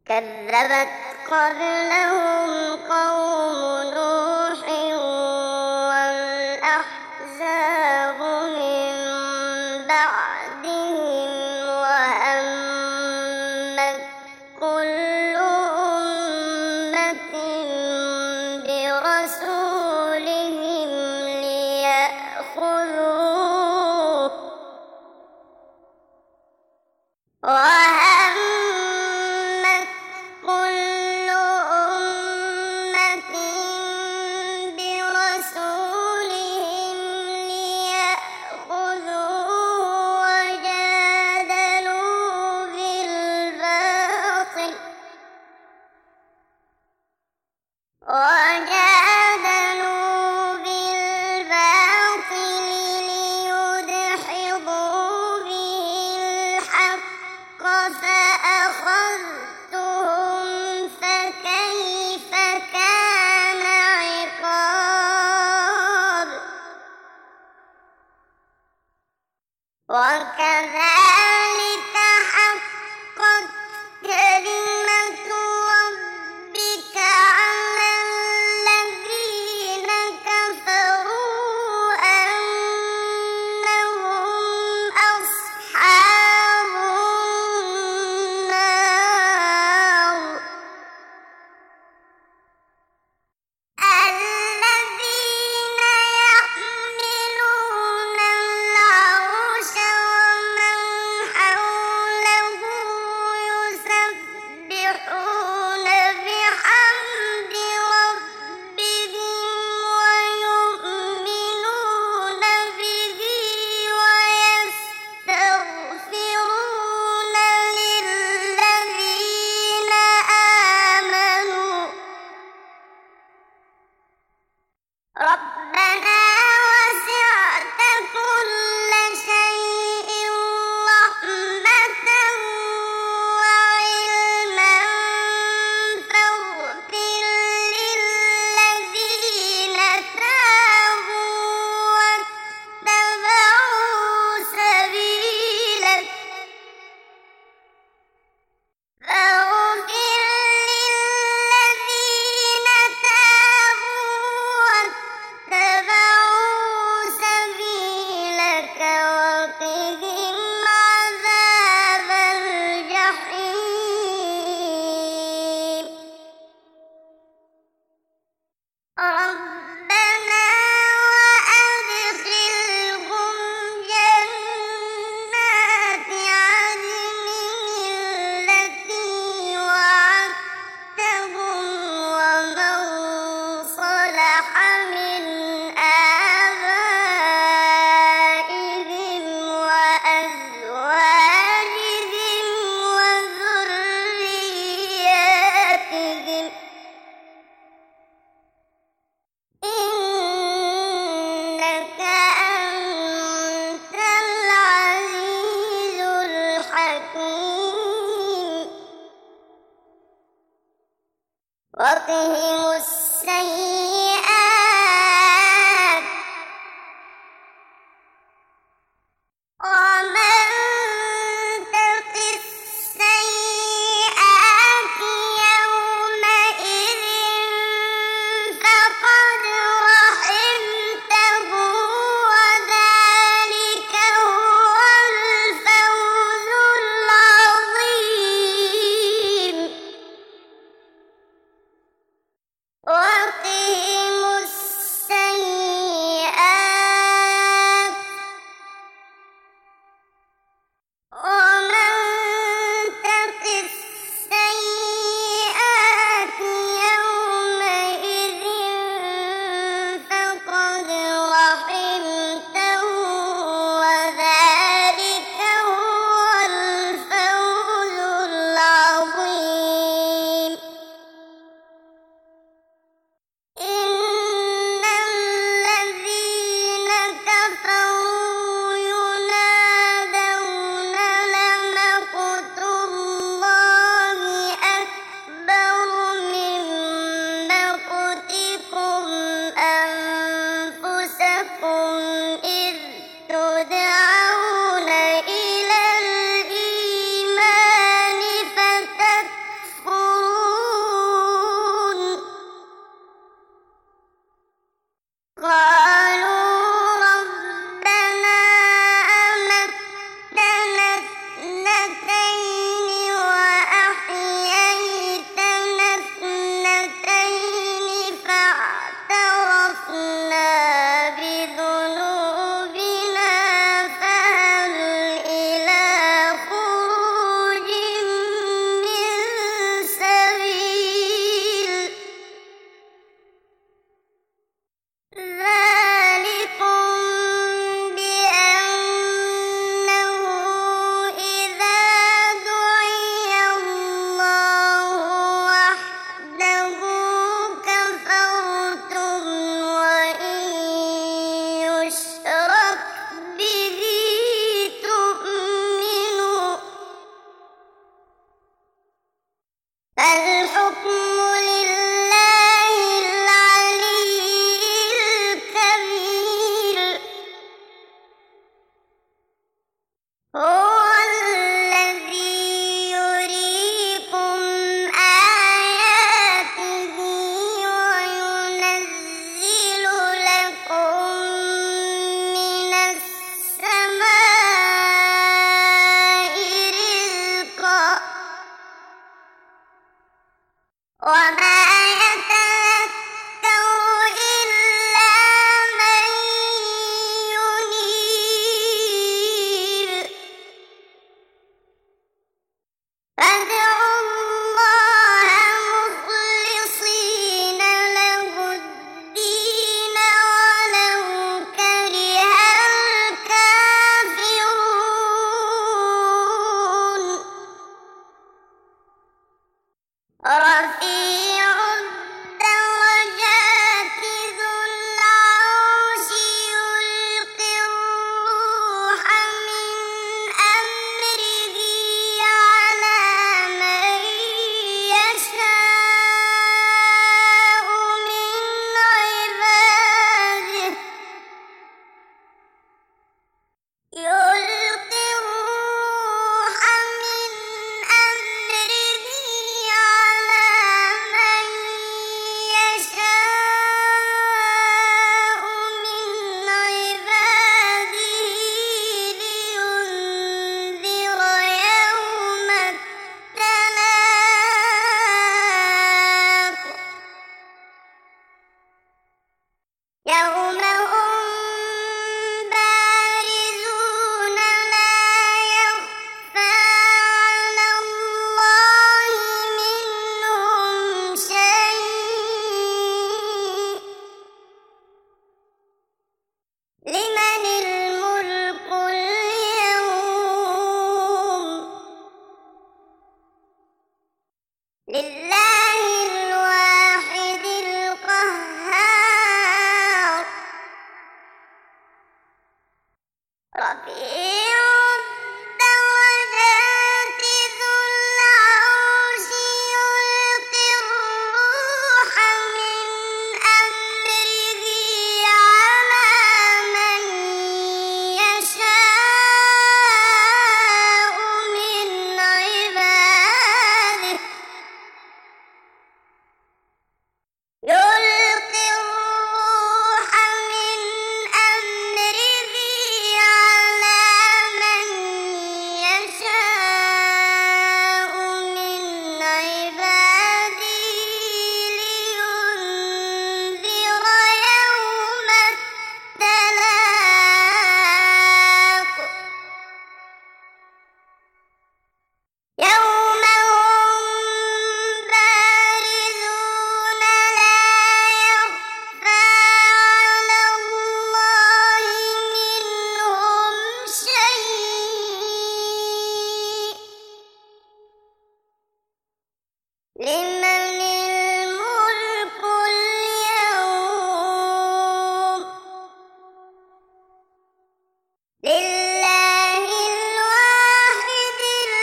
كذبت قبلهم قوم نوح والأحزاب من بعدهم وهمت كل أمة برسولهم ليأخذوه وهمت كل أمة برسولهم ليأخذوه وجادلوا بالباطل ليدحضوا به الحق فأخذتهم فكيف كان عقاب وكذلك حقت كلمة ربك على الذين كفروا أنهم أصحاب النار الذين يحملون العرش ومن حوله يسبحون بحمد ربهم ويؤمنون به ويستغفرون للذين آمنوا ربنا وسعت كل شيء رحمة وعلما فاغفر للذين تابوا واتبعوا سبيلك فاغفر للذين تابوا واتبعوا سبيلك وقهم عذاب الجحيم ربنا وأدخلهم جنات عدن التي وعدتهم ومن صلح من آبائهم وأزواجهم وذرياتهم إنك أنت العزيز الحكيم وقهم السيئات ومن تق السيئات يومئذ فقد رحمته وذلك هو الفوز العظيم. وما يتذكر إلا من ينيب فادعوا الله مخلصين له الدين ولو كره الكافرون رفيع الدرجات ذو العرش يلقي الروح من أمره على من يشاء من عباده يلقي الروح من أمره على من يشاء من عباده لينذر يوم التلاق يوم هم بارزون لا يخفى على الله منهم شيء لمن الملك اليوم لله الواحد القهار رفيع الدرجات ذو العرش يلقي الروح من أمره على من يشاء من عباده يلقي الروح من أمره على من يشاء من عباده لينذر يوم التلاق يوم هم بارزون لا يخفى على الله منهم شيء لمن الملك اليوم لله الواحد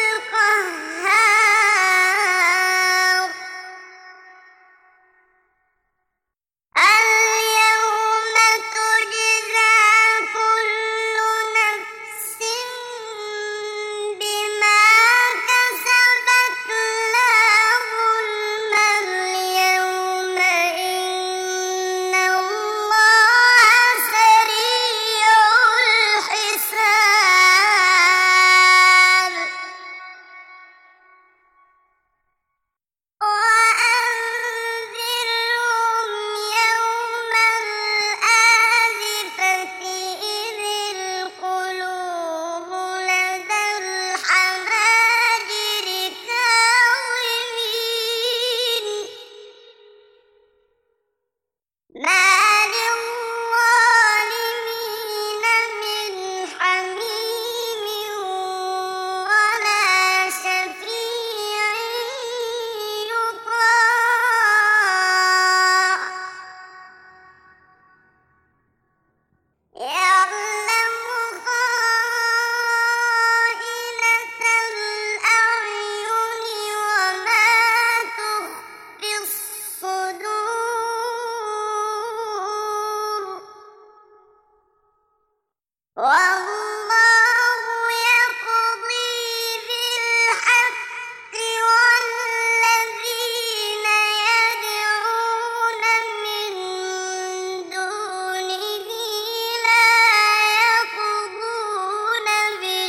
القهار اليوم تجزى كل نفس بما كسبت لا ظلم اليوم إن الله سريع الحساب وأنذرهم يوم الآزفة إذ القلوب لدى الحناجر كاظمين ما للظالمين من حميم ولا شفيع يطاع يعلم خائنة الأعين وما تخفي الصدور والله يقضي بالحق والذين يدعون من دونه لا يقضون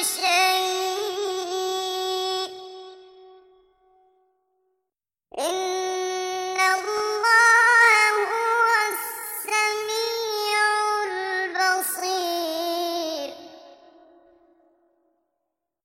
بشيء إن